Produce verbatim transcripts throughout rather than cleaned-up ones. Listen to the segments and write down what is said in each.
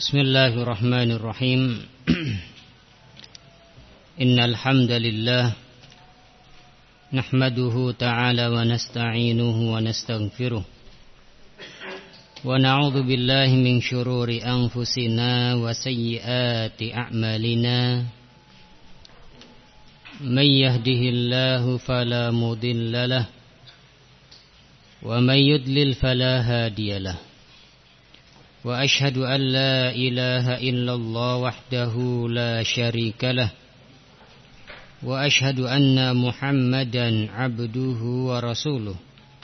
Bismillahirrahmanirrahim. Innal hamdalillah nahmaduhu ta'ala wa nasta'inuhu wa nastaghfiruh wa na'udzu billahi min syururi anfusina wa sayyiati a'malina. May yahdihillahu fala mudilla lahu wa may yudlil fala hadiya lahu. Wa ashhadu an la ilaha illallah wahdahu la syarika lah. Wa ashhadu anna Muhammadan abduhu wa rasuluh.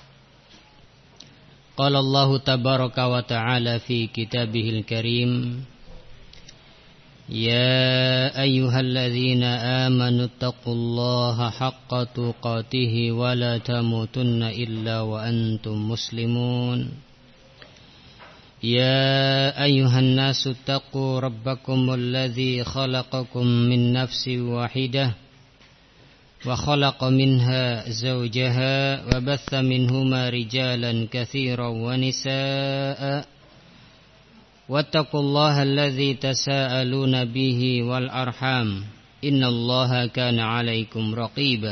Qala Allah tabaraka wa ta'ala fi kitabihil karim, ya ayyuhalladzina amanu taqullaha haqqa tuqatih wa la tamutunna illa wa antum muslimun. يا أيها الناس اتقوا ربكم الذي خلقكم من نفس واحدة وخلق منها زوجها وبث منهما رجالا كثيرا ونساء واتقوا الله الذي تساءلون به والأرحام إن الله كان عليكم رقيبا.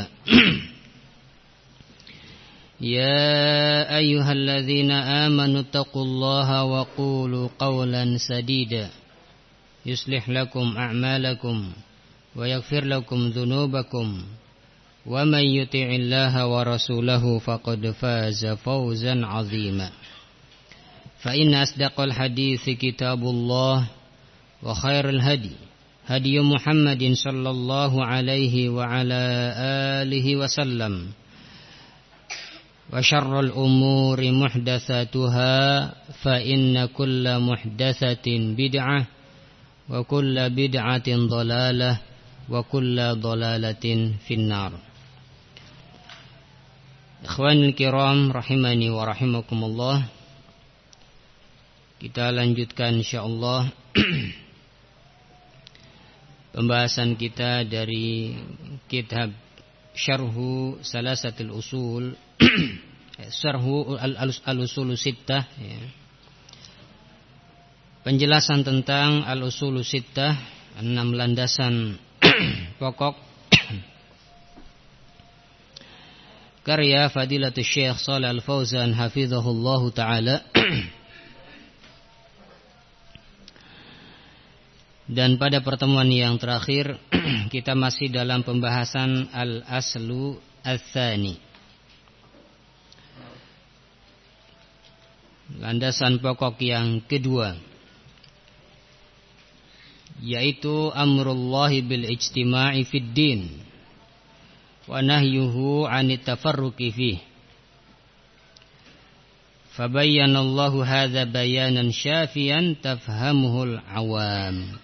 يا أيها الذين آمنوا اتقوا الله وقولوا قولا سديدا يصلح لكم أعمالكم ويغفر لكم ذنوبكم ومن يطع الله ورسوله فقد فاز فوزا عظيما. فإن أصدق الحديث كتاب الله وخير الهدي هدي محمد صلى الله عليه وعلى آله وسلم. Wa syarrul umuri muhdatsatuha fa inna kulla muhdatsatin bid'ah wa kulla bid'atin dhalalah wa kulla dhalalatin finnar. Ikhwanul kiram rahimani wa rahimakumullah. Kita lanjutkan insyaallah pembahasan kita dari kitab Syarhu Salasatil Usul Syarhu al-Usul Sittah, ya. Penjelasan tentang al-Usul Sittah, enam landasan pokok karya Fadilatul Syekh Shalih Al-Fauzan hafizahullahu taala. Dan pada pertemuan yang terakhir kita masih dalam pembahasan al-aslu ats-tsani, landasan pokok yang kedua, yaitu amrullahi bil ijtima'i fid din wa nahyuhu 'anit tafarruqi fihi. Fabayyana Allahu hadza bayanan syafiyan tafhamuhul 'awam.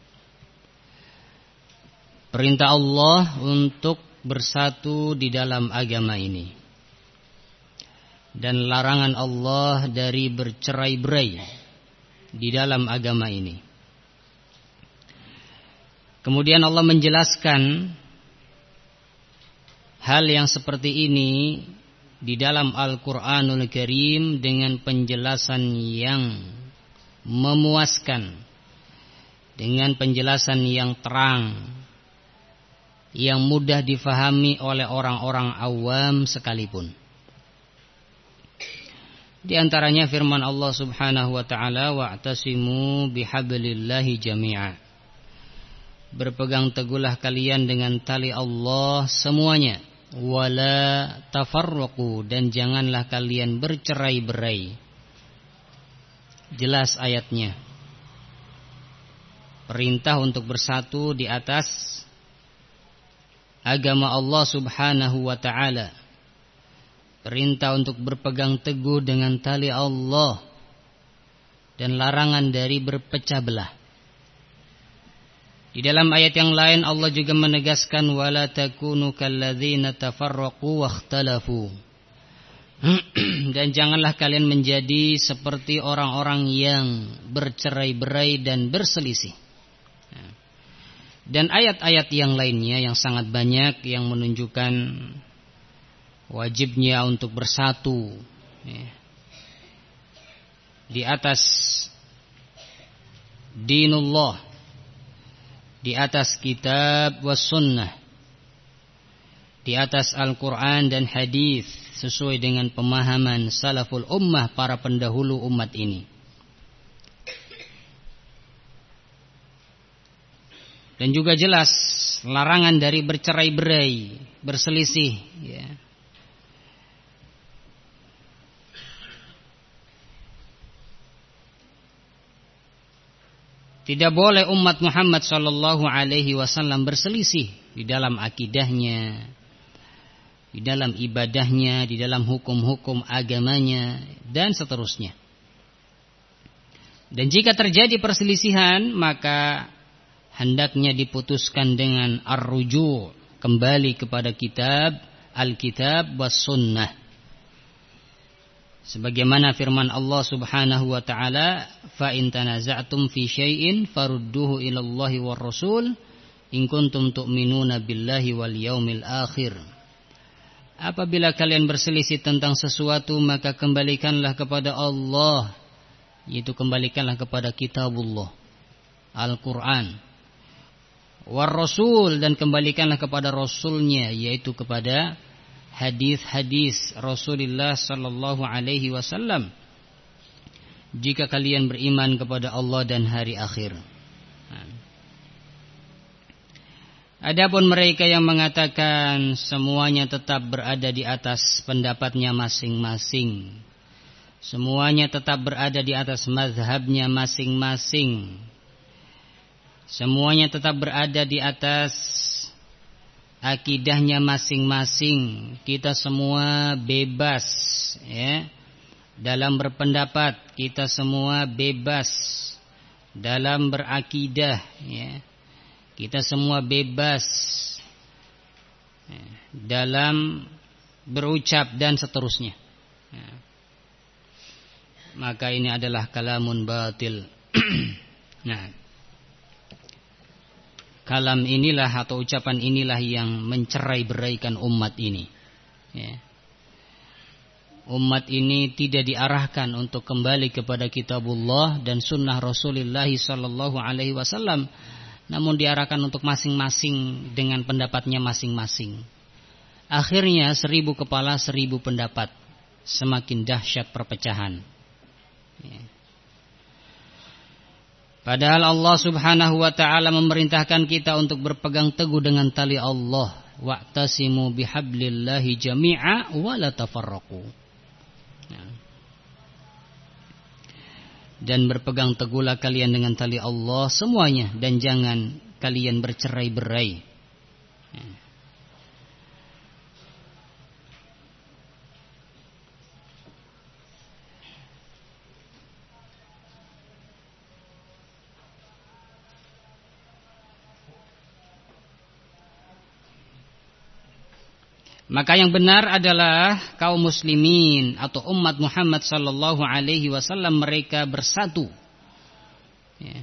Perintah Allah untuk bersatu di dalam agama ini dan larangan Allah dari bercerai-berai di dalam agama ini. Kemudian Allah menjelaskan hal yang seperti ini di dalam Al-Qur'anul Karim dengan penjelasan yang memuaskan, dengan penjelasan yang terang, yang mudah difahami oleh orang-orang awam sekalipun. Di antaranya firman Allah Subhanahu wa taala, wa'tasimu bihablillahi jami'a. Berpegang teguhlah kalian dengan tali Allah semuanya, wala tafarraqu, dan janganlah kalian bercerai-berai. Jelas ayatnya. Perintah untuk bersatu di atas agama Allah Subhanahu wa ta'ala. Perintah untuk berpegang teguh dengan tali Allah, dan larangan dari berpecah belah. Di dalam ayat yang lain Allah juga menegaskan, wala takunu kalladzina tafarraqu wakhtalafu. Dan janganlah kalian menjadi seperti orang-orang yang bercerai-berai dan berselisih. Dan ayat-ayat yang lainnya yang sangat banyak yang menunjukkan wajibnya untuk bersatu, ya, di atas dinullah, di atas kitab was sunnah, di atas Al-Quran dan hadis sesuai dengan pemahaman salaful ummah, para pendahulu umat ini. Dan juga jelas larangan dari bercerai-berai, berselisih, ya. Tidak boleh umat Muhammad sallallahu alaihi wasallam berselisih di dalam akidahnya, di dalam ibadahnya, di dalam hukum-hukum agamanya, dan seterusnya. Dan jika terjadi perselisihan, maka hendaknya diputuskan dengan ar-ruju', kembali kepada kitab, al-kitab was sunnah. Sebagaimana firman Allah Subhanahu wa taala, fa in tanaza'tum fi syai'in farudduhu ila Allahi war rasul in kuntum tu'minuna billahi wal yaumil akhir. Apabila kalian berselisih tentang sesuatu, maka kembalikanlah kepada Allah, yaitu kembalikanlah kepada kitabullah, Al-Quran, war rasul, dan kembalikanlah kepada rasulnya, yaitu kepada hadis-hadis Rasulullah sallallahu alaihi wasallam, jika kalian beriman kepada Allah dan hari akhir. Adapun mereka yang mengatakan semuanya tetap berada di atas pendapatnya masing-masing, semuanya tetap berada di atas mazhabnya masing-masing, semuanya tetap berada di atas akidahnya masing-masing, kita semua bebas, ya, dalam berpendapat, kita semua bebas dalam berakidah, ya, kita semua bebas, ya, dalam berucap dan seterusnya, ya. Maka ini adalah kalamun batil. Nah, kalam inilah atau ucapan inilah yang mencerai-beraikan umat ini, ya. Umat ini tidak diarahkan untuk kembali kepada kitabullah dan sunnah Rasulullah sallallahu alaihi wasallam, namun diarahkan untuk masing-masing dengan pendapatnya masing-masing. Akhirnya seribu kepala seribu pendapat, semakin dahsyat perpecahan, ya. Padahal Allah Subhanahu wa ta'ala memerintahkan kita untuk berpegang teguh dengan tali Allah. Wa'tasimu bihablillahi jami'a wa la tafarraqu. Dan berpegang teguhlah kalian dengan tali Allah semuanya, dan jangan kalian bercerai-berai. Maka yang benar adalah kaum muslimin atau umat Muhammad sallallahu alaihi wasallam, mereka bersatu, ya,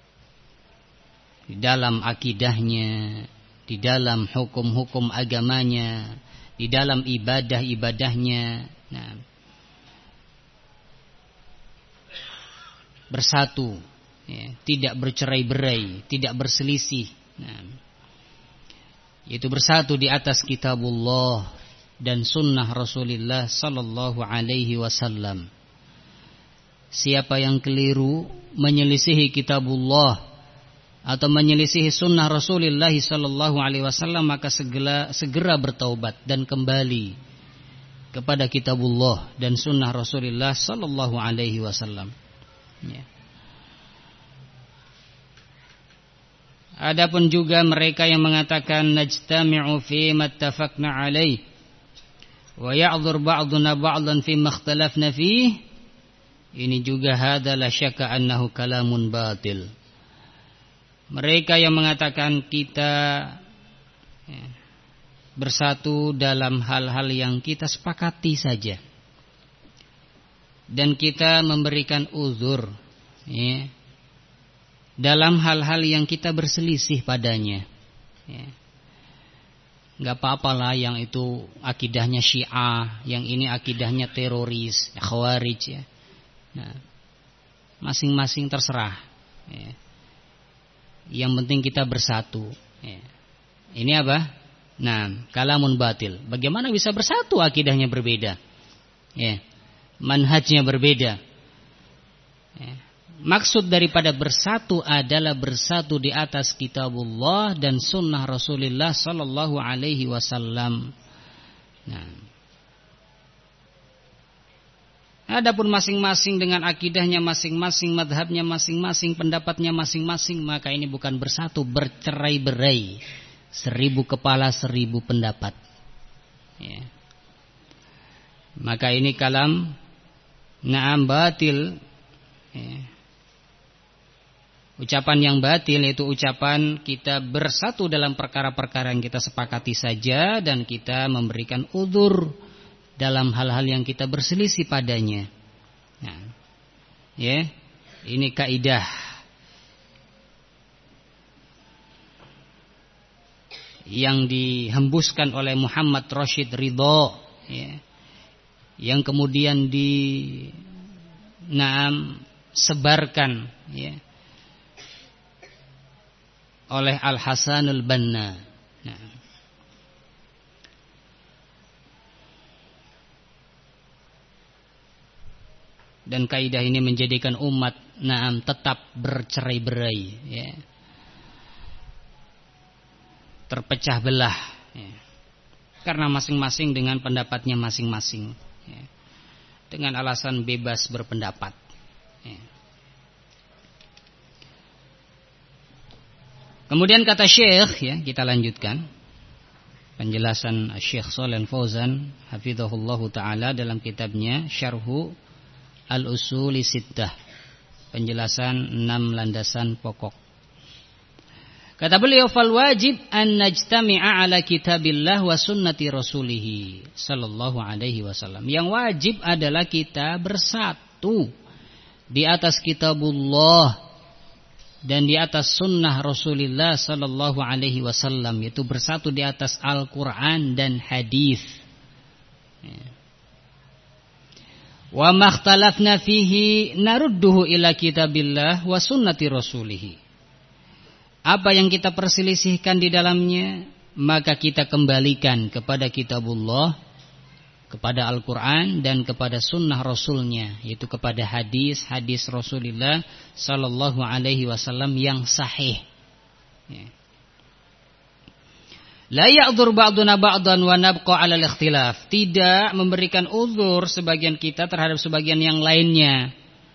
di dalam akidahnya, di dalam hukum-hukum agamanya, di dalam ibadah-ibadahnya. Nah, bersatu, ya, tidak bercerai-berai, tidak berselisih. Nah, yaitu bersatu di atas kitabullah dan sunnah Rasulullah sallallahu alaihi wasallam. Siapa yang keliru menyelisihi kitabullah atau menyelisihi sunnah Rasulullah sallallahu alaihi wasallam, maka segera segera bertaubat dan kembali kepada kitabullah dan sunnah Rasulullah sallallahu alaihi wasallam, ya. Adapun juga mereka yang mengatakan najtami'u fi mattafaqna alaih wa ya'dzur ba'duna ba'dan fi makhtalafna fihi, ini juga hada la syakka annahu kalamun batil. Mereka yang mengatakan kita, ya, bersatu dalam hal-hal yang kita sepakati saja, dan kita memberikan uzur, ya, dalam hal-hal yang kita berselisih padanya, ya. Gak apa-apalah yang itu akidahnya Syiah, yang ini akidahnya teroris, Khawarij, ya. Nah, masing-masing terserah, ya. Yang penting kita bersatu. Ya. Ini apa? Nah, kalamun batil. Bagaimana bisa bersatu? Akidahnya berbeda. Ya. Manhajnya berbeda. Ya. Maksud daripada bersatu adalah bersatu di atas kitabullah dan sunnah Rasulullah sallallahu alaihi wasallam. Nah, adapun masing-masing dengan akidahnya masing-masing, madhabnya masing-masing, pendapatnya masing-masing, maka ini bukan bersatu, bercerai-berai. Seribu kepala, seribu pendapat. Ya. Maka ini kalam na'am batil. Ya. Ucapan yang batil yaitu ucapan kita bersatu dalam perkara-perkara yang kita sepakati saja dan kita memberikan udzur dalam hal-hal yang kita berselisih padanya. Nah, ya, ini kaidah yang dihembuskan oleh Muhammad Rashid Ridho, ya, yang kemudian di naam sebarkan, ya, oleh Al-Hasan Al-Banna. Nah. Dan kaidah ini menjadikan umat naam tetap bercerai-berai, ya. Terpecah belah, ya. Karena masing-masing dengan pendapatnya masing-masing, ya. Dengan alasan bebas berpendapat, ya. Kemudian kata Syekh, ya, kita lanjutkan penjelasan Syekh Shalih Al-Fauzan hafizahullahu taala dalam kitabnya Syarhu Al-Usuli Sittah, penjelasan enam landasan pokok. Kata beliau, fal wajib an najtami'a ala kitabillah wa sunnati rasulih sallallahu alaihi wasallam. Yang wajib adalah kita bersatu di atas kitabullah dan di atas sunnah Rasulullah sallallahu alaihi wasallam, yaitu bersatu di atas Al-Qur'an dan hadis. Wa makhtalafna fihi narudduhu ila kitabillah wa sunnati rasulih. Apa yang kita perselisihkan di dalamnya, maka kita kembalikan kepada kitabullah, kepada Al-Quran dan kepada sunnah Rasulnya, yaitu kepada hadis-hadis Rasulullah sallallahu alaihi wasallam yang sahih. La ya'dzur ba'duna ba'dan wa nabqa 'ala al-ikhtilaf. Tidak memberikan uzur sebagian kita terhadap sebagian yang lainnya.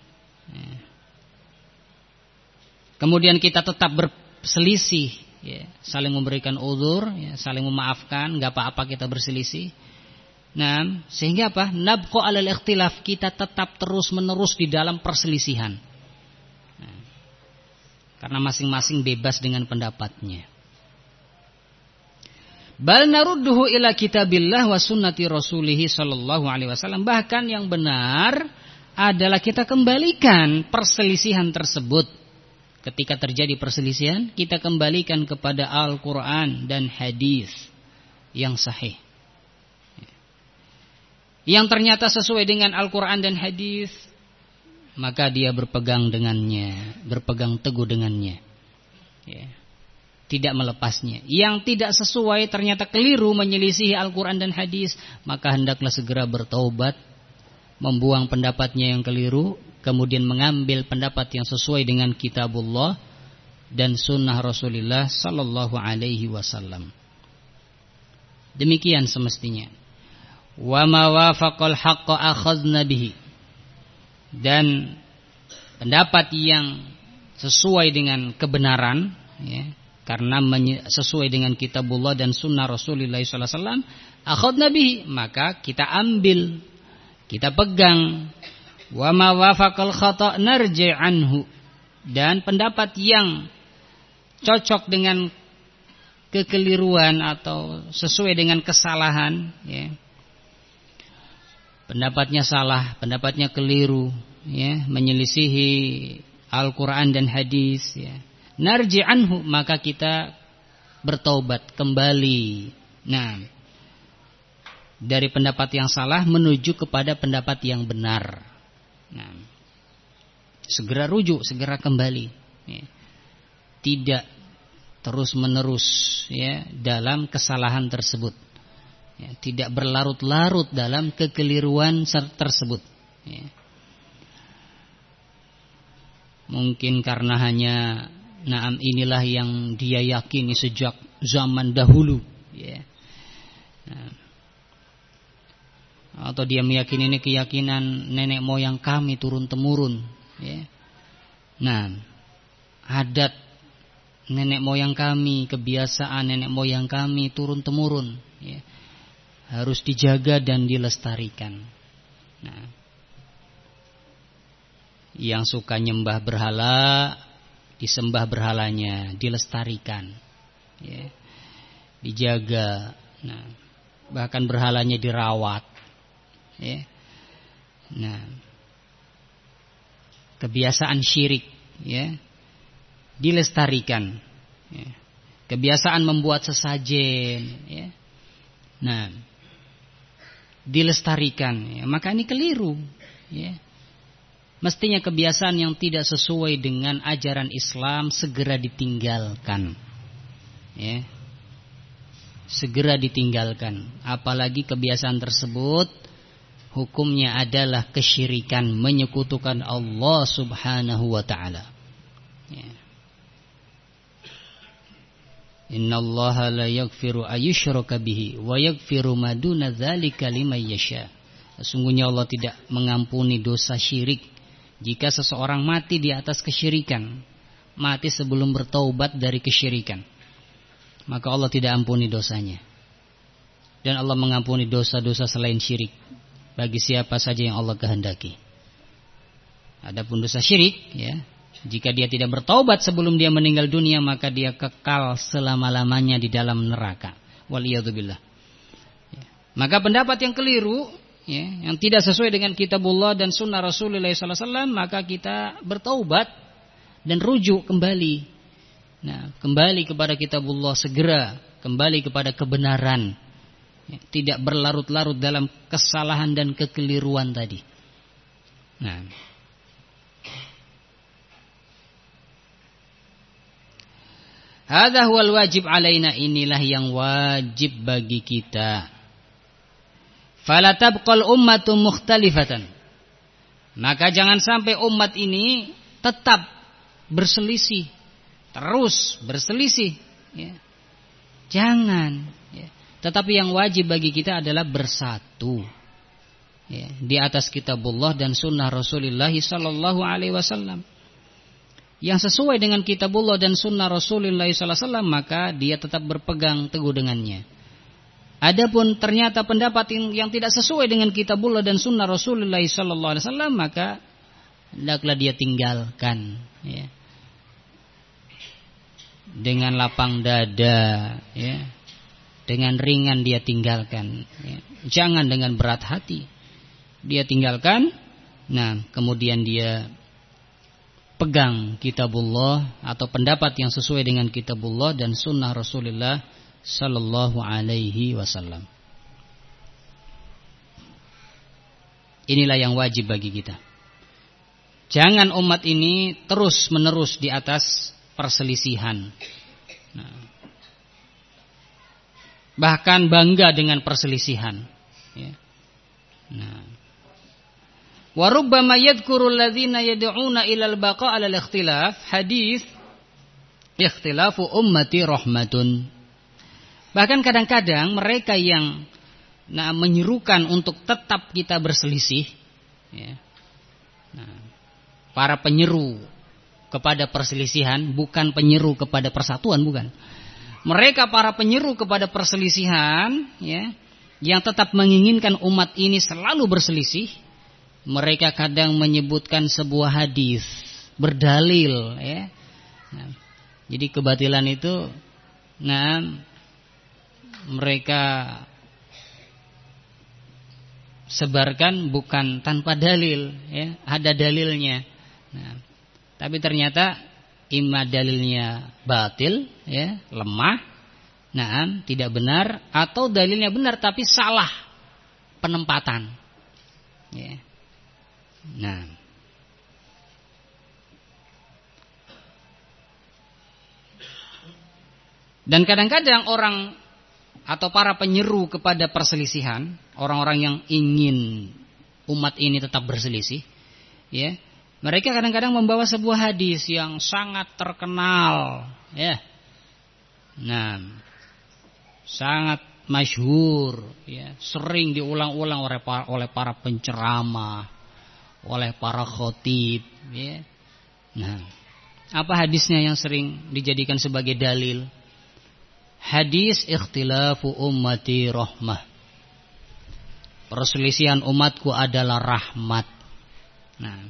Kemudian kita tetap berselisih, ya, saling memberikan uzur, ya, saling memaafkan, enggak apa-apa kita berselisih. Nah, sehingga apa? Nabqa 'alal ikhtilaf, kita tetap terus-menerus di dalam perselisihan. Nah, karena masing-masing bebas dengan pendapatnya. Bal narudduhu ila kitabillah wa sunnati rasulih sallallahu alaihi wasallam. Bahkan yang benar adalah kita kembalikan perselisihan tersebut. Ketika terjadi perselisihan, kita kembalikan kepada Al-Quran dan hadis yang sahih, yang ternyata sesuai dengan Al-Quran dan hadis, maka dia berpegang dengannya, berpegang teguh dengannya, ya, tidak melepasnya. Yang tidak sesuai, ternyata keliru, menyelisihi Al-Quran dan hadis, maka hendaklah segera bertaubat, membuang pendapatnya yang keliru, kemudian mengambil pendapat yang sesuai dengan kitabullah dan sunnah Rasulullah sallallahu alaihi wasallam. Demikian semestinya. Wa ma wafaqal haqqa akhadna bihi. Dan pendapat yang sesuai dengan kebenaran, ya, karena sesuai dengan kitabullah dan sunnah Rasulullah sallallahu alaihi wasallam, akhadna bihi, maka kita ambil, kita pegang. Wa ma wafaqal khata' narji' anhu. Dan pendapat yang cocok dengan kekeliruan atau sesuai dengan kesalahan, ya, pendapatnya salah, pendapatnya keliru, ya, menyelisihi Al-Quran dan hadis, ya, narji' anhu, maka kita bertaubat kembali. Nah, dari pendapat yang salah menuju kepada pendapat yang benar. Nah, segera rujuk, segera kembali, ya. tidak terus-menerus ya dalam kesalahan tersebut. Ya, tidak berlarut-larut dalam kekeliruan tersebut. Ya. Mungkin karena hanya naam inilah yang dia yakini sejak zaman dahulu. Ya. Nah. Atau dia meyakini ini keyakinan nenek moyang kami turun-temurun. Ya. Nah, adat nenek moyang kami, kebiasaan nenek moyang kami turun-temurun. Ya. Harus dijaga dan dilestarikan. Nah, yang suka nyembah berhala, disembah berhalanya, dilestarikan, ya. Dijaga. Nah, bahkan berhalanya dirawat, ya. Nah, kebiasaan syirik, ya, dilestarikan, ya. Kebiasaan membuat sesajen, ya. Nah, dilestarikan, ya. Maka ini keliru, ya. Mestinya kebiasaan yang tidak sesuai dengan ajaran Islam segera ditinggalkan, ya. Segera ditinggalkan. Apalagi kebiasaan tersebut hukumnya adalah kesyirikan, menyekutukan Allah Subhanahu wa taala. Ya. Innallaha la yaghfiru ayyushraka bihi wa yaghfiru ma duna dzalika liman yasha. Sesungguhnya Allah tidak mengampuni dosa syirik jika seseorang mati di atas kesyirikan, mati sebelum bertaubat dari kesyirikan, maka Allah tidak ampuni dosanya. Dan Allah mengampuni dosa-dosa selain syirik bagi siapa saja yang Allah kehendaki. Adapun dosa syirik, ya, jika dia tidak bertaubat sebelum dia meninggal dunia, maka dia kekal selama-lamanya di dalam neraka. Waliyadzubillah. Ya. Maka pendapat yang keliru, ya, yang tidak sesuai dengan kitabullah dan sunnah Rasulullah sallallahu alaihi wasallam, maka kita bertaubat dan rujuk kembali. Nah, kembali kepada kitabullah segera, kembali kepada kebenaran. Ya, tidak berlarut-larut dalam kesalahan dan kekeliruan tadi. Nah, hadza huwal wajib alaina, inilah yang wajib bagi kita. Fala tabqal ummatu mukhtalifatan. Maka jangan sampai umat ini tetap berselisih, terus berselisih, ya. Jangan, ya. Tetapi yang wajib bagi kita adalah bersatu, ya, di atas kitabullah dan sunnah Rasulullah sallallahu alaihi wasallam. Yang sesuai dengan kitabullah dan sunnah Rasulullah sallallahu alaihi wasallam, maka dia tetap berpegang teguh dengannya. Adapun ternyata pendapat yang, yang tidak sesuai dengan kitabullah dan sunnah Rasulullah sallallahu alaihi wasallam, maka hendaklah dia tinggalkan, ya. Dengan lapang dada, ya. Dengan ringan dia tinggalkan, ya. Jangan dengan berat hati dia tinggalkan. Nah, kemudian dia pegang kitabullah atau pendapat yang sesuai dengan kitabullah dan sunnah Rasulullah sallallahu alaihi wasallam. Inilah yang wajib bagi kita. Jangan umat ini terus menerus di atas perselisihan. Nah, bahkan bangga dengan perselisihan, ya. Nah, wa rubbama yadhkuru alladhina yad'una ilal baqa' 'alal ikhtilaf hadis ikhtilafu ummati rahmatun. Bahkan kadang-kadang mereka yang nah, menyerukan untuk tetap kita berselisih, ya. Nah, para penyeru kepada perselisihan, bukan penyeru kepada persatuan, bukan. Mereka para penyeru kepada perselisihan, ya, yang tetap menginginkan umat ini selalu berselisih. Mereka kadang menyebutkan sebuah hadis berdalil, ya. Nah, jadi kebatilan itu, nah, mereka sebarkan bukan tanpa dalil, ya, ada dalilnya. Nah, tapi ternyata imma dalilnya batil, ya, lemah, nah, tidak benar, atau dalilnya benar tapi salah penempatan, ya. Nah, Dan kadang-kadang orang atau para penyeru kepada perselisihan, orang-orang yang ingin umat ini tetap berselisih, ya, mereka kadang-kadang membawa sebuah hadis yang sangat terkenal, ya, nah, sangat masyhur, ya, sering diulang-ulang oleh para, oleh para penceramah, oleh para khotib, ya. Nah, apa hadisnya yang sering dijadikan sebagai dalil? Hadis ikhtilafu ummati rahmah. Perselisihan umatku adalah rahmat. Nah,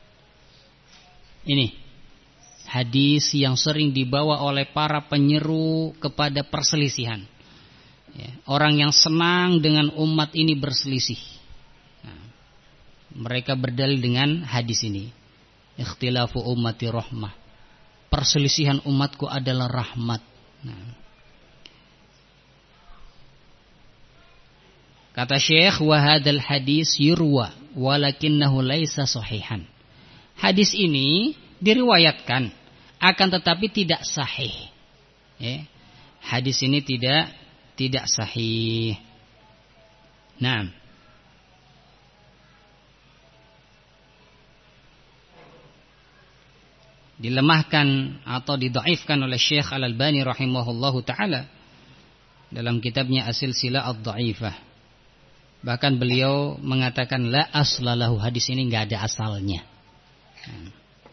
ini hadis yang sering dibawa oleh para penyeru kepada perselisihan, ya, orang yang senang dengan umat ini berselisih. Nah, mereka berdalil dengan hadis ini. Ikhtilafu ummati rahmah. Perselisihan umatku adalah rahmat. Nah, kata Syekh, wa hadzal hadis yurwa walakinnahu laisa sahihan. Hadis ini diriwayatkan akan tetapi tidak sahih. Ya. Hadis ini tidak tidak sahih. Nah, dilemahkan atau didhaifkan oleh Syekh Al-Albani rahimahullahu taala dalam kitabnya As-Silsilah Ad-Dhaifah. Bahkan beliau mengatakan la aslalahu, hadis ini enggak ada asalnya. Hmm.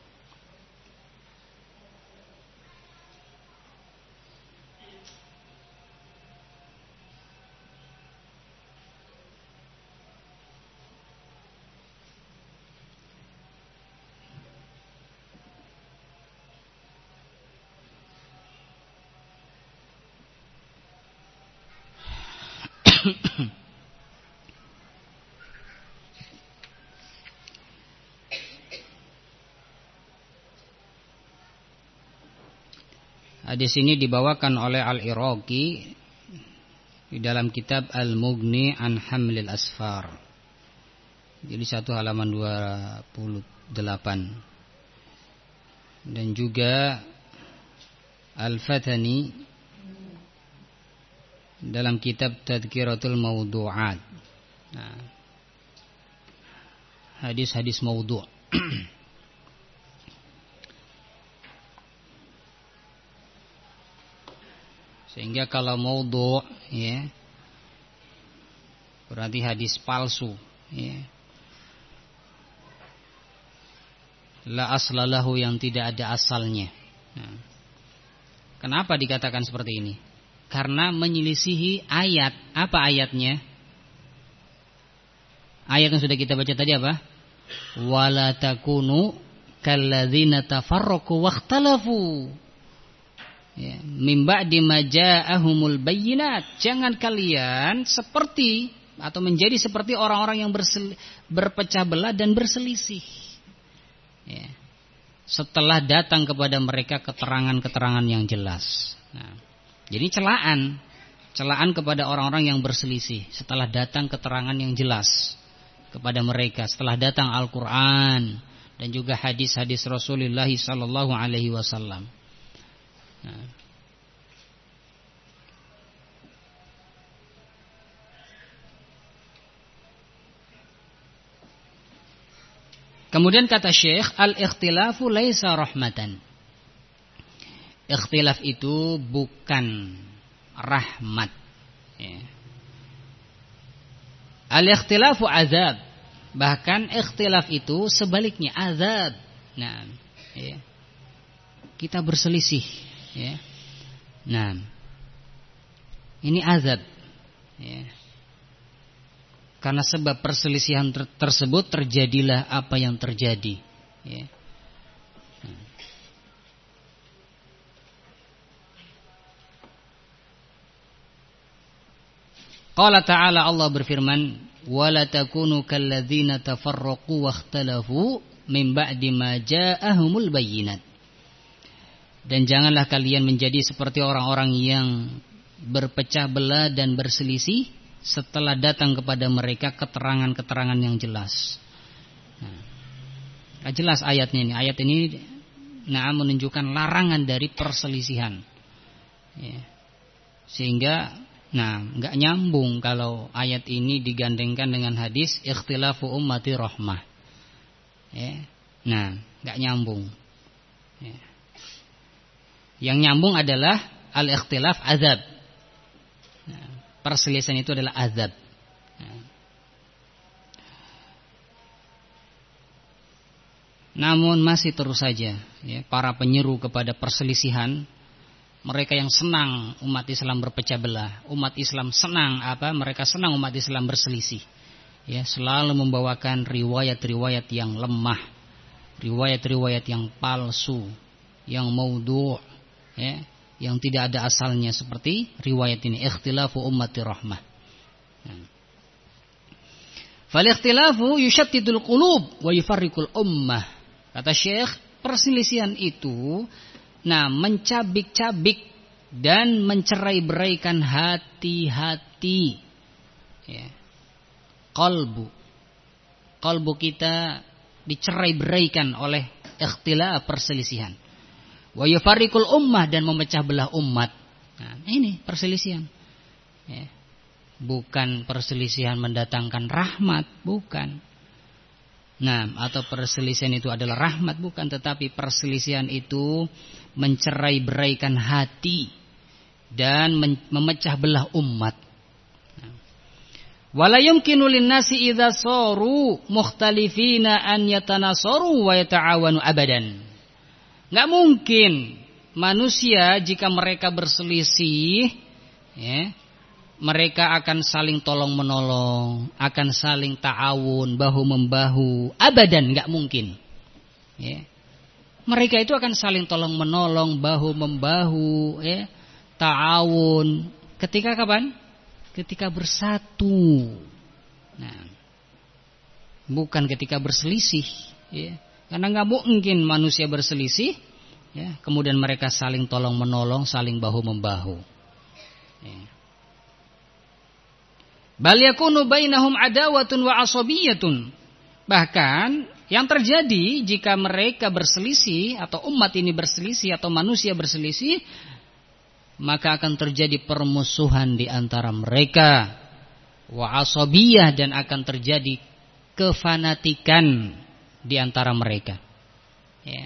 Hadis ini dibawakan oleh Al-Iraqi di dalam kitab Al-Mughni an Hamlil Asfar. Jadi satu halaman dua puluh delapan. Dan juga Al-Fatani dalam kitab Tadhkiratul Mawdu'at. Nah, hadis-hadis maudhu'. Sehingga kalau maudhu', ya, berarti hadis palsu, ya. La aslalahu, yang tidak ada asalnya. Nah, kenapa dikatakan seperti ini? Karena menyelisihi ayat. Apa ayatnya? Ayat yang sudah kita baca tadi apa? Wala takunu kalladzina tafarraqu wakhtalafu. Ya, mim ba'di ma ja'ahumul bayyinat. Jangan kalian seperti atau menjadi seperti orang-orang yang bersel, berpecah belah dan berselisih, ya, setelah datang kepada mereka keterangan-keterangan yang jelas. Nah, jadi celaan, celaan kepada orang-orang yang berselisih setelah datang keterangan yang jelas kepada mereka, setelah datang Al-Quran dan juga hadis-hadis Rasulullah sallallahu alaihi wasallam. Nah, kemudian kata Syekh, al-ikhtilafu laisa rahmatan. Ikhtilaf itu bukan rahmat, ya. Al-ikhtilafu azab. Bahkan ikhtilaf itu sebaliknya azab. Nah, ya, kita berselisih, ya. Nah, ini azab, ya. Karena sebab perselisihan ter tersebut terjadilah apa yang terjadi, ya. Nah. Qala ta'ala, Allah berfirman, wala takunu kalladzina tafarraqu wakhtalafu min ba'di ma ja'ahumul bayyinat. Dan janganlah kalian menjadi seperti orang-orang yang berpecah belah dan berselisih setelah datang kepada mereka keterangan-keterangan yang jelas. Nah, jelas ayatnya ini. Ayat ini nah menunjukkan larangan dari perselisihan, ya. Sehingga nah, enggak nyambung kalau ayat ini digandengkan dengan hadis ikhtilafu ummati rahmah. Ya. Nah, enggak nyambung. Ya. Yang nyambung adalah al-ikhtilaf azab. Nah, perselisihan itu adalah azab. Nah. Namun masih terus saja ya, para penyeru kepada perselisihan, mereka yang senang umat Islam berpecah belah, umat Islam senang apa? Mereka senang umat Islam berselisih. Ya, selalu membawakan riwayat-riwayat yang lemah, riwayat-riwayat yang palsu, yang maudhu', ya, yang tidak ada asalnya seperti riwayat ini ikhtilafu ummati rahmah. Nah. Fal ikhtilafu yushattidul qulub wa yufarriqul ummah. Kata Syekh, perselisihan itu nah mencabik-cabik dan mencerai-beraikan hati-hati. Ya. Qalbu. Qalbu kita dicerai-beraikan oleh ikhtilaf perselisihan. Wa yufarriqul ummah dan memecah belah umat. Nah, ini perselisihan. Ya. Bukan perselisihan mendatangkan rahmat, bukan. Nah, atau perselisihan itu adalah rahmat, bukan, tetapi perselisihan itu mencerai-beraikan hati dan memecah belah umat. Wala yumkinu lin-nasi idza saru mukhtalifina an yatanasaru wa yata'awanu abadan. Enggak mungkin manusia jika mereka berselisih, ya, mereka akan saling tolong menolong, akan saling ta'awun, bahu membahu, abadan, enggak mungkin. Ya. Mereka itu akan saling tolong menolong, bahu membahu, ya, ta'awun. Ketika kapan? Ketika bersatu. Nah, bukan ketika berselisih. Ya. Karena enggak mungkin manusia berselisih, ya, kemudian mereka saling tolong menolong, saling bahu membahu. Ya. Bal yakunu bainahum adawatun wa asabiyatun. Bahkan yang terjadi jika mereka berselisih atau umat ini berselisih atau manusia berselisih, maka akan terjadi permusuhan di antara mereka, wa asabiyah, dan akan terjadi kefanatikan di antara mereka. Ya.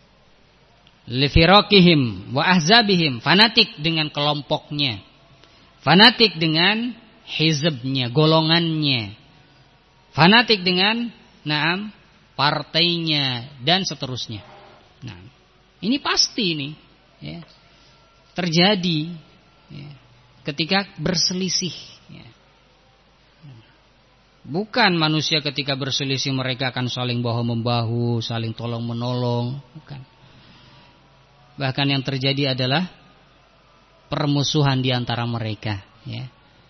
Lifiraqihim wa ahzabihim, fanatik dengan kelompoknya, fanatik dengan hizbnya, golongannya, fanatik dengan naam partainya dan seterusnya. Nah, ini pasti ini ya, terjadi ya, ketika berselisih. Ya. Bukan manusia ketika berselisih mereka akan saling bahu membahu, saling tolong menolong, bukan. Bahkan yang terjadi adalah permusuhan di antara mereka. Ya.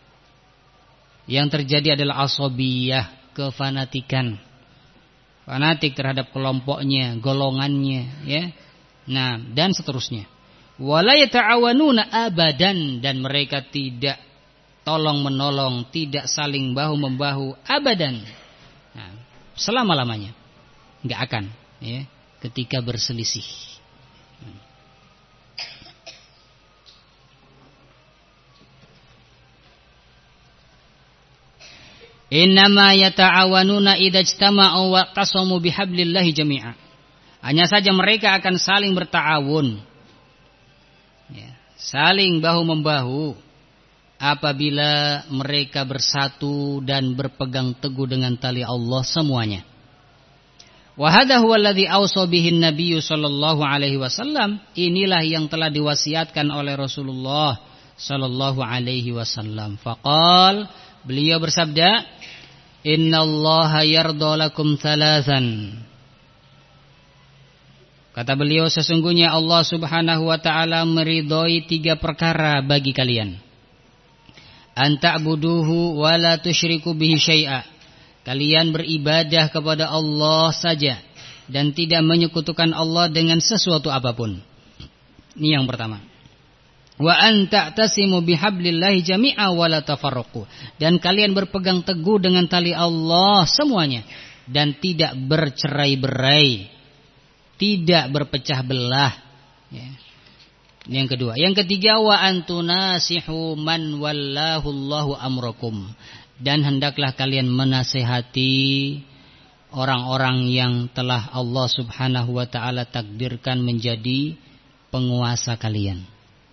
Yang terjadi adalah asabiyah, kefanatikan, fanatik terhadap kelompoknya, golongannya, ya. Nah, dan seterusnya. Wala yata'awanuna abadan, dan mereka tidak tolong menolong, tidak saling bahu membahu abadan. Nah, selama-lamanya enggak akan, ya, ketika berselisih. Innama yata'awanuna idza ijtama'u wa qasamu bihablillahi jami'a. Hanya saja mereka akan saling berta'awun, ya, saling bahu membahu apabila mereka bersatu dan berpegang teguh dengan tali Allah semuanya. Wa hadha huwa alladhi awsa bihi an-nabiy sallallahu alaihi wasallam. Inilah yang telah diwasiatkan oleh Rasulullah sallallahu alaihi wasallam. Faqal, beliau bersabda, innallaha yarda lakum thalathan. Kata beliau, sesungguhnya Allah subhanahu wa ta'ala meridhoi tiga perkara bagi kalian. An ta'buduhu wa la tusyriku bihi syai'a. Kalian beribadah kepada Allah saja dan tidak menyekutukan Allah dengan sesuatu apapun. Ini yang pertama. Wa an ta'tasimu bihablillahi jami'a wa la tafarraqu. Dan kalian berpegang teguh dengan tali Allah semuanya dan tidak bercerai-berai, tidak berpecah belah, ya. Yang kedua, yang ketiga wa antunasihu man wallahu Allahu amrakum. Dan hendaklah kalian menasihati orang-orang yang telah Allah Subhanahu wa taala takdirkan menjadi penguasa kalian.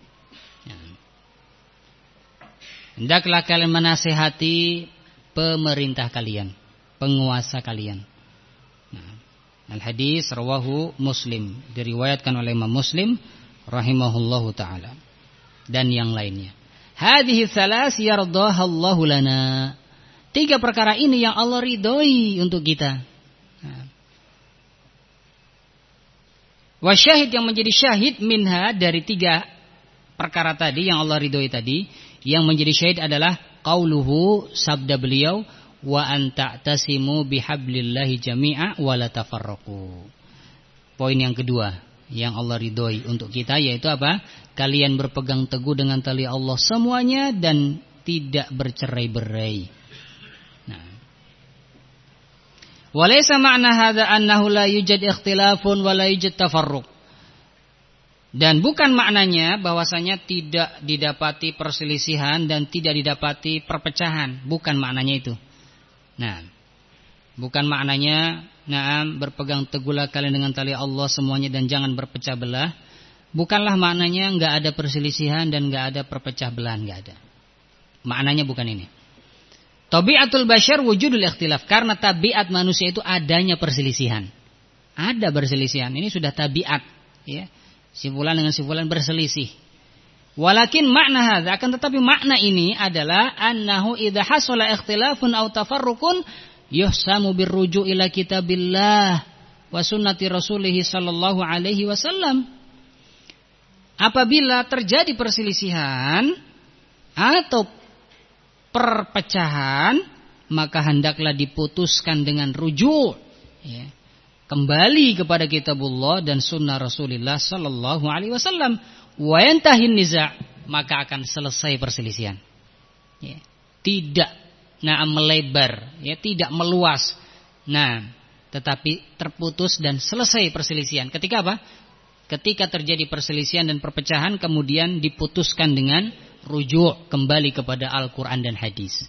Hendaklah kalian menasihati pemerintah kalian, penguasa kalian. Al-hadis rawahu Muslim, diriwayatkan oleh Imam Muslim rahimahullahu taala dan yang lainnya. Hadhihi tsalas yardaha Allahu lana. Tiga perkara ini yang Allah ridhoi untuk kita. Wa syahid, yang menjadi syahid minha, dari tiga perkara tadi yang Allah ridhoi tadi, yang menjadi syahid adalah qauluhu, sabda beliau, wa an ta'tasimu bihablillahi jami'a wa la tafarraqu. Poin yang kedua yang Allah ridhoi untuk kita yaitu apa? Kalian berpegang teguh dengan tali Allah semuanya dan tidak bercerai-berai. Nah. Walaysa ma'na hadza annahu la yujad ikhtilafun wa la yujad tafarruq. Dan bukan maknanya bahwasanya tidak didapati perselisihan dan tidak didapati perpecahan, bukan maknanya itu. Nah, bukan maknanya Naam, berpegang teguhlah kalian dengan tali Allah semuanya dan jangan berpecah belah. Bukanlah maknanya enggak ada perselisihan dan enggak ada perpecah belahan, enggak ada. Maknanya bukan ini. Tabiatul basyar wujudul ikhtilaf, karena tabiat manusia itu adanya perselisihan. Ada perselisihan, ini sudah tabiat, ya. Si fulan dengan si fulan berselisih. Walakin makna hadza, akan tetapi makna ini adalah annahu idza hasala ikhtilafun aw tafarruqun yuhsamu birruju' ila kitabillah wa sunnati rasulih sallallahu alaihi wasallam. Apabila terjadi perselisihan atau perpecahan, maka hendaklah diputuskan dengan rujuk, ya, kembali kepada kitabullah dan sunnah Rasulullah sallallahu alaihi wasallam. Wa yantahin niza', maka akan selesai perselisihan, ya. Tidak Nah melebar, ya, tidak meluas. Nah, tetapi terputus dan selesai perselisihan. Ketika apa? Ketika terjadi perselisihan dan perpecahan, kemudian diputuskan dengan rujuk, kembali kepada Al-Quran dan hadis.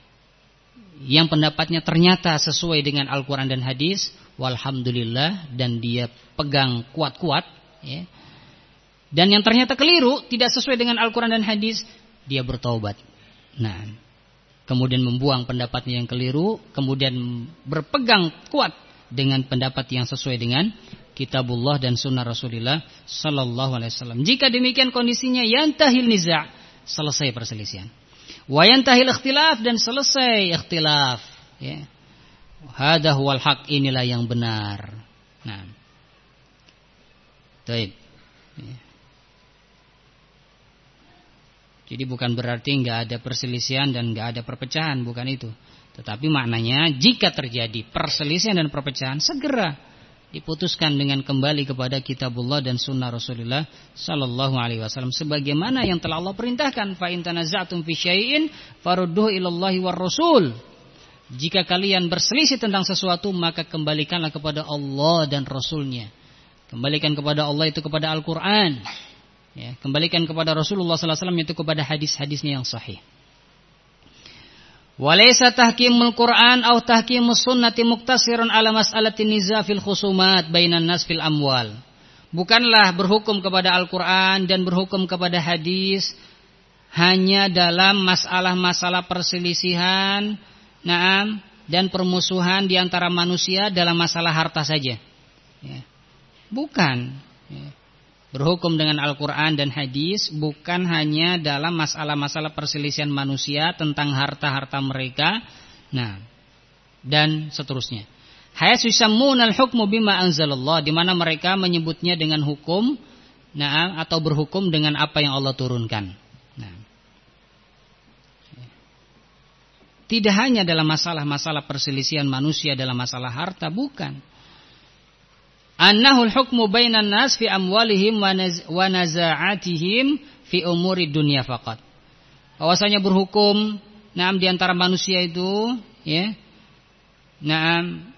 Yang pendapatnya ternyata sesuai dengan Al-Quran dan hadis, walhamdulillah, dan dia pegang kuat-kuat, ya. Dan yang ternyata keliru, tidak sesuai dengan Al-Quran dan hadis, dia bertaubat. Nah, kemudian membuang pendapatnya yang keliru, kemudian berpegang kuat dengan pendapat yang sesuai dengan kitabullah dan sunnah Rasulullah sallallahu alaihi wasallam. Jika demikian kondisinya, yantahil niza', selesai perselisihan. Wa yantahil ikhtilaf, dan selesai ikhtilaf, ya. Hadza huwal haq, inilah yang benar. Nah. Baik. Ya. Jadi bukan berarti enggak ada perselisihan dan enggak ada perpecahan, bukan itu. Tetapi maknanya jika terjadi perselisihan dan perpecahan, segera diputuskan dengan kembali kepada kitabullah dan sunnah Rasulullah sallallahu alaihi wasallam sebagaimana yang telah Allah perintahkan, fa in tanaza'tum fi syai'in farudduhu ilallahi war rasul. Jika kalian berselisih tentang sesuatu, maka kembalikanlah kepada Allah dan Rasulnya. Kembalikan kepada Allah itu kepada Al-Quran, ya, kembalikan kepada Rasulullah sallallahu alaihi wasallam itu kepada hadis-hadisnya yang sahih. Walaysa tahkimul Qur'an aw tahkimus sunnati muqtasirun ala mas'alatin niza' fil khusumat bainan nas fil amwal. Bukanlah berhukum kepada Al-Qur'an dan berhukum kepada hadis hanya dalam masalah-masalah perselisihan, na'am, dan permusuhan di antara manusia dalam masalah harta saja. Ya. Bukan, ya. Berhukum dengan Al-Quran dan hadis bukan hanya dalam masalah-masalah perselisihan manusia tentang harta-harta mereka, nah, dan seterusnya. Hayatsu yusammunal hukmu bima anzalallah, di mana mereka menyebutnya dengan hukum, nah, atau berhukum dengan apa yang Allah turunkan. Nah, tidak hanya dalam masalah-masalah perselisihan manusia dalam masalah harta, bukan. Annahul hukmu bainan nas fi amwalihim wa naza'atihim fi umuri dunya faqat. Bahwasanya berhukum, naam, di antara manusia itu, ya, naam,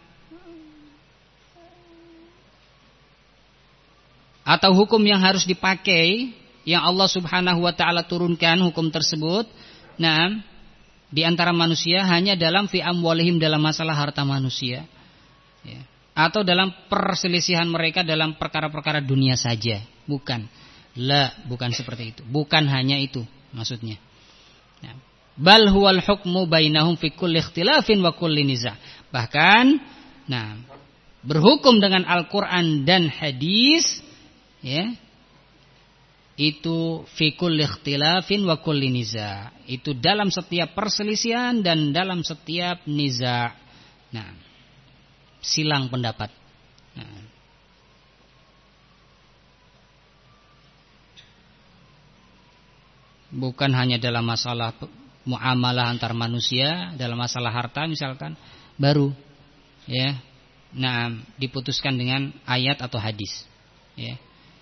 atau hukum yang harus dipakai yang Allah Subhanahu wa taala turunkan hukum tersebut, nah, di antara manusia hanya dalam fi amwalihim, dalam masalah harta manusia, ya, atau dalam perselisihan mereka dalam perkara-perkara dunia saja, bukan. La, bukan seperti itu. Bukan hanya itu maksudnya. Nah, bal huwal hukmu bainahum fi kulli ikhtilafin wa kulli niza'. Bahkan, nah, berhukum dengan Al-Qur'an dan hadis, ya, itu fi kulli ikhtilafin wa kulli niza'. Itu dalam setiap perselisihan dan dalam setiap niza'. Nah, silang pendapat. Nah, bukan hanya dalam masalah muamalah antar manusia, dalam masalah harta misalkan, baru, ya, nah, diputuskan dengan ayat atau hadis, ya.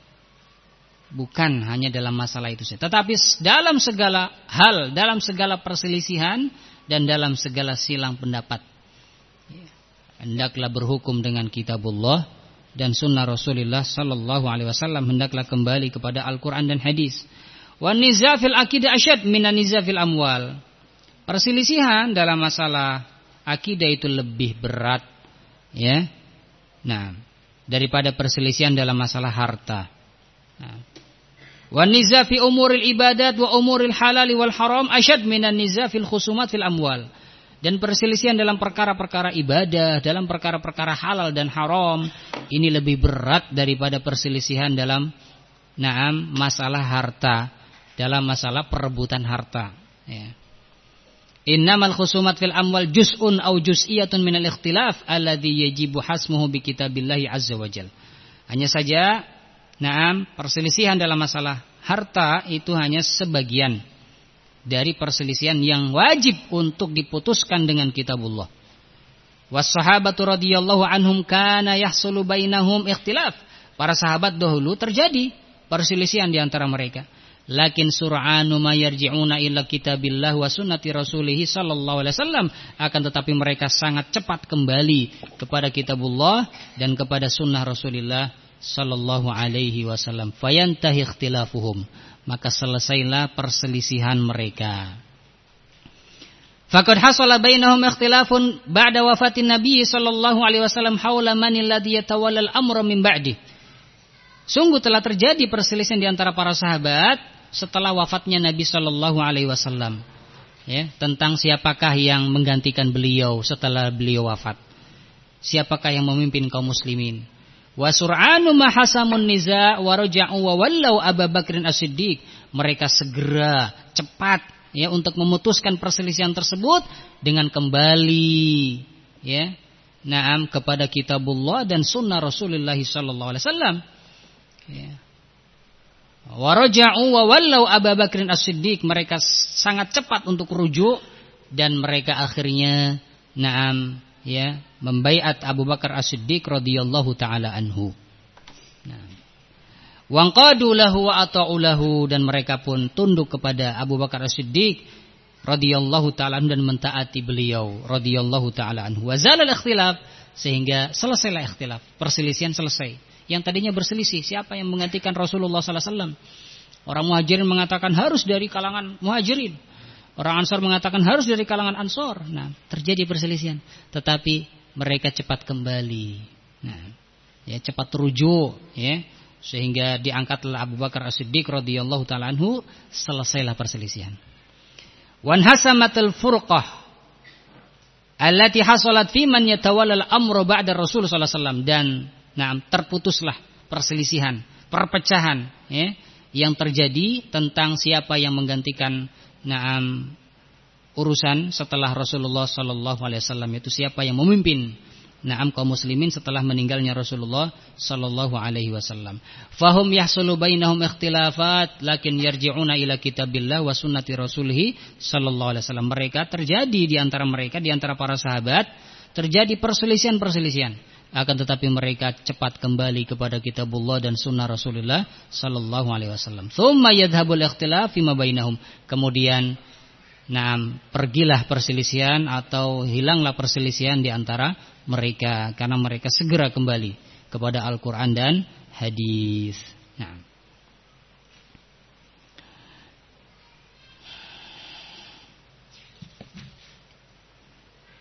Bukan hanya dalam masalah itu saja, tetapi dalam segala hal, dalam segala perselisihan dan dalam segala silang pendapat, ya, hendaklah berhukum dengan kitabullah dan sunnah Rasulullah sallallahu alaihi wasallam, hendaklah kembali kepada Al-Qur'an dan hadis. Wan niza' fil akidah asyad minan niza' fil amwal. Perselisihan dalam masalah akidah itu lebih berat, ya. Nah, daripada perselisihan dalam masalah harta. Nah, wan niza' fi umuril ibadat wa umuril halali wal haram asyad minan niza' fil khusumat fil amwal. Dan perselisihan dalam perkara-perkara ibadah, dalam perkara-perkara halal dan haram, ini lebih berat daripada perselisihan dalam, naam, masalah harta, dalam masalah perebutan harta, ya. Innamal khusumat fil amwal juz'un au juz'iyatun minal ikhtilaf alladhi yajibu hasmuhu bi kitabillahi azza wajal. Hanya saja, naam, perselisihan dalam masalah harta itu hanya sebagian dari perselisihan yang wajib untuk diputuskan dengan kitabullah. Was sahabatu radhiyallahu anhum kana yahsulu bainahum ikhtilaf. Para sahabat dahulu terjadi perselisihan di antara mereka. Lakin sur'anu ma yarji'una illa kitabillah wa sunnati rasulih sallallahu alaihi wasallam, akan tetapi mereka sangat cepat kembali kepada kitabullah dan kepada sunnah Rasulullah sallallahu alaihi wasallam. Fayantahi ikhtilafuhum, maka selesailah perselisihan mereka. Faqad hasala bainahum ikhtilafun ba'da wafatin nabiy sallallahu alaihi wasallam haula man alladhi yatawalla al-amra min ba'di. Sungguh telah terjadi perselisihan di antara para sahabat setelah wafatnya Nabi sallallahu alaihi wasallam, ya, tentang siapakah yang menggantikan beliau setelah beliau wafat. Siapakah yang memimpin kaum muslimin? Wa sur'anu ma hasamun niza' wa raja'u wa wallau Abu Bakrin As-Siddiq. Mereka segera, cepat, ya, untuk memutuskan perselisihan tersebut dengan kembali, ya, naam, kepada kitabullah dan sunnah Rasulullah sallallahu alaihi wasallam, ya. Wa raja'u wa wallau Abu Bakrin As-Siddiq. Mereka sangat cepat untuk rujuk dan mereka akhirnya, naam, ya, membaiat Abu Bakar As-Siddiq radhiyallahu taala anhu. Nah, wanqadu lahu wa ata'u lahu, dan mereka pun tunduk kepada Abu Bakar As-Siddiq radhiyallahu taala anhu dan mentaati beliau radhiyallahu taala anhu. Wa zalal ikhtilaf, sehingga selesailah ikhtilaf, perselisihan selesai. Yang tadinya berselisih, siapa yang menggantikan Rasulullah sallallahu alaihi wasallam? Orang Muhajirin mengatakan harus dari kalangan Muhajirin, orang Ansar mengatakan harus dari kalangan Ansar. Nah, terjadi perselisihan, tetapi mereka cepat kembali. Nah, ya, cepat rujuk, ya, sehingga diangkatlah Abu Bakar As-Siddiq radhiyallahu taala anhu, selesailah perselisihan. Wan hasamatul furqah allati hasalat fi man yatawalla al-amra ba'da Rasul sallallahu alaihi wasallam, dan, nah, terputuslah perselisihan, perpecahan, ya, yang terjadi tentang siapa yang menggantikan, naam, urusan setelah Rasulullah sallallahu alaihi wasallam, itu siapa yang memimpin, naam, kaum muslimin setelah meninggalnya Rasulullah sallallahu alaihi wasallam. Fahum yahsulu bainahum ikhtilafat lakin yarji'una ila kitabillah wa sunnati rasulih sallallahu alaihi wasallam. Mereka terjadi di antara mereka, di antara para sahabat, terjadi perselisihan-perselisihan, akan tetapi mereka cepat kembali kepada kitabullah dan sunnah Rasulullah sallallahu alaihi wasallam. Tsumma yadhhabul ikhtilaf fima bainahum. Kemudian, nah, pergilah perselisihan atau hilanglah perselisihan di antara mereka karena mereka segera kembali kepada Al-Qur'an dan hadis. Nah,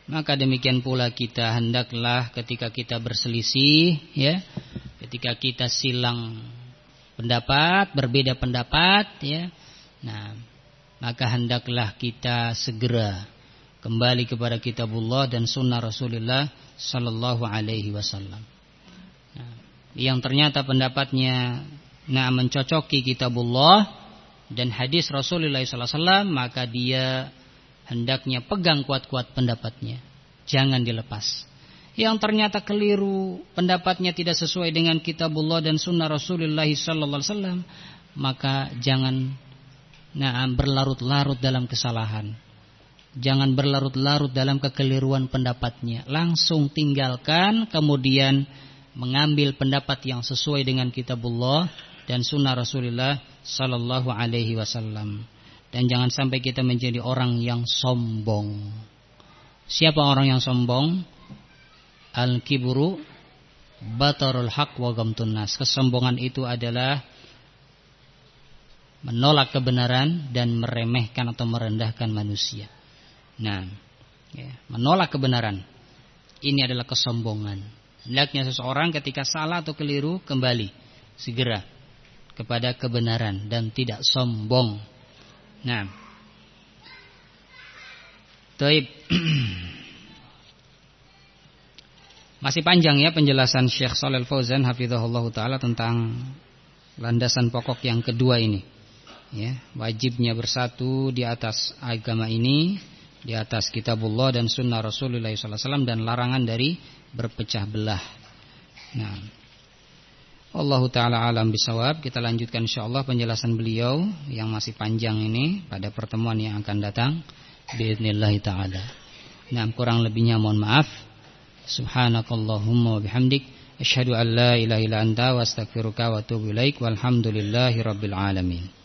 Maka demikian pula kita hendaklah ketika kita berselisih, ya, ketika kita silang pendapat, berbeda pendapat, ya, nah, maka hendaklah kita segera kembali kepada kitabullah dan sunnah Rasulullah sallallahu alaihi wasallam. Nah, yang ternyata pendapatnya nah mencocoki kitabullah dan hadis Rasulullah sallallahu alaihi wasallam, maka dia hendaknya pegang kuat-kuat pendapatnya, jangan dilepas. Yang ternyata keliru, pendapatnya tidak sesuai dengan kitabullah dan sunnah Rasulullah sallallahu alaihi wasallam, maka jangan nah, berlarut-larut dalam kesalahan. Jangan berlarut-larut dalam kekeliruan pendapatnya. Langsung tinggalkan, kemudian mengambil pendapat yang sesuai dengan kitabullah dan sunnah Rasulullah sallallahu alaihi wasallam. Dan jangan sampai kita menjadi orang yang sombong. Siapa orang yang sombong? Al-kibru batarul haq wa ghamtun nas. Kesombongan itu adalah menolak kebenaran dan meremehkan atau merendahkan manusia. Nah, ya, menolak kebenaran ini adalah kesombongan. Hendaknya seseorang ketika salah atau keliru kembali segera kepada kebenaran dan tidak sombong. Nah, taib. Masih panjang ya penjelasan Syekh Shalal Fauzan hafizahullah taala tentang landasan pokok yang kedua ini. Ya, wajibnya bersatu di atas agama ini, di atas kitabullah dan sunnah Rasulullah sallallahu alaihi wasallam, dan larangan dari berpecah belah. Nah, Allahu taala alam bisawab. Kita lanjutkan insyaallah penjelasan beliau yang masih panjang ini pada pertemuan yang akan datang biidznillah taala. Nah, kurang lebihnya mohon maaf. Subhanakallahumma wa bihamdik asyhadu an la ilaha illa anta wa astaghfiruka wa atubu ilaik walhamdulillahi rabbil alamin.